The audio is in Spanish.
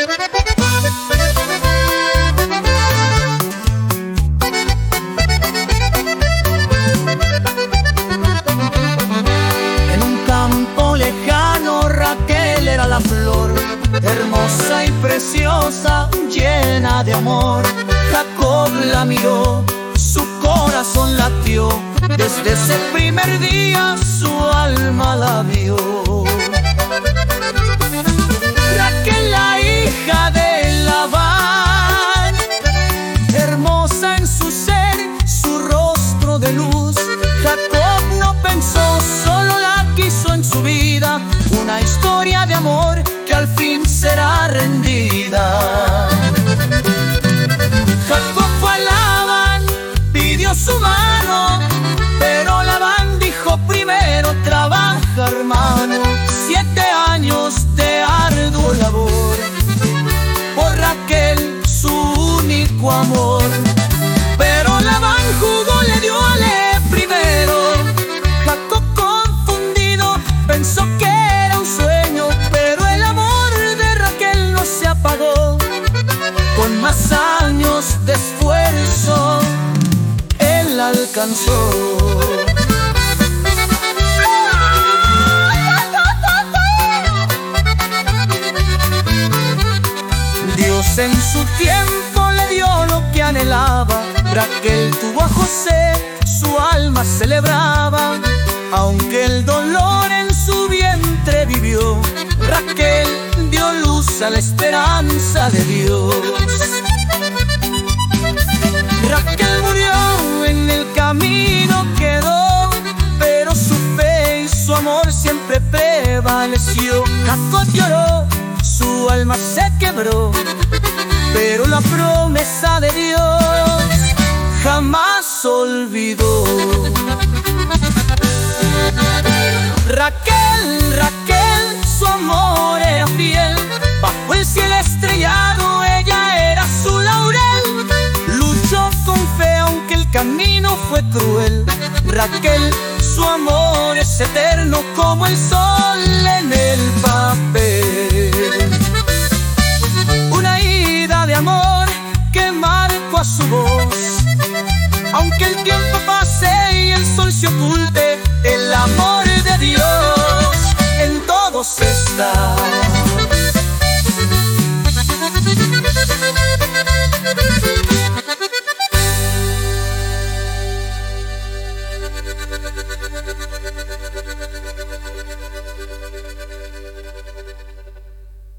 En un campo lejano Raquel era la flor, hermosa y preciosa, llena de amor. Jacob la miró, su corazón latió, desde ese primer día su alma la vio. Raquel, la hija de Labán, hermosa en su ser, su rostro de luz. Jacob no pensó, solo la quiso en su vida, una historia de amor que al fin será rendida. Jacob fue a Labán, pidió su mano, pero Labán dijo: primero trabaja, hermano. 7 años de arduo labor por Raquel, su único amor. Pero Labán jugó, le dio ale primero. Jacob, confundido, pensó que era un sueño, pero el amor de Raquel no se apagó. Con más años de esfuerzo, él alcanzó. Dios en su tiempo le dio lo que anhelaba. Raquel tuvo a José, su alma celebraba. Aunque el dolor en su vientre vivió, Raquel dio luz a la esperanza de Dios. Raquel murió, en el camino quedó, pero su fe y su amor siempre prevaleció. Jacob lloró, su alma se quebró, pero la promesa de Dios jamás olvidó. Raquel, Raquel, su amor era fiel, bajo el cielo estrellado ella era su laurel. Luchó con fe aunque el camino fue cruel. Raquel, su amor es eterno como el sol en el papel. Una ida de amor que marcó a su voz. Aunque el tiempo pase y el sol se oculte, el amor de Dios en todos está.